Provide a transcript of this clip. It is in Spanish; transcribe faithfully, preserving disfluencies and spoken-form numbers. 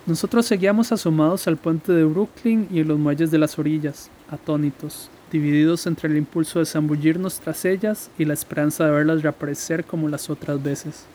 Nosotros seguíamos asomados al puente de Brooklyn y en los muelles de las orillas, atónitos, divididos entre el impulso de zambullirnos tras ellas y la esperanza de verlas reaparecer como las otras veces.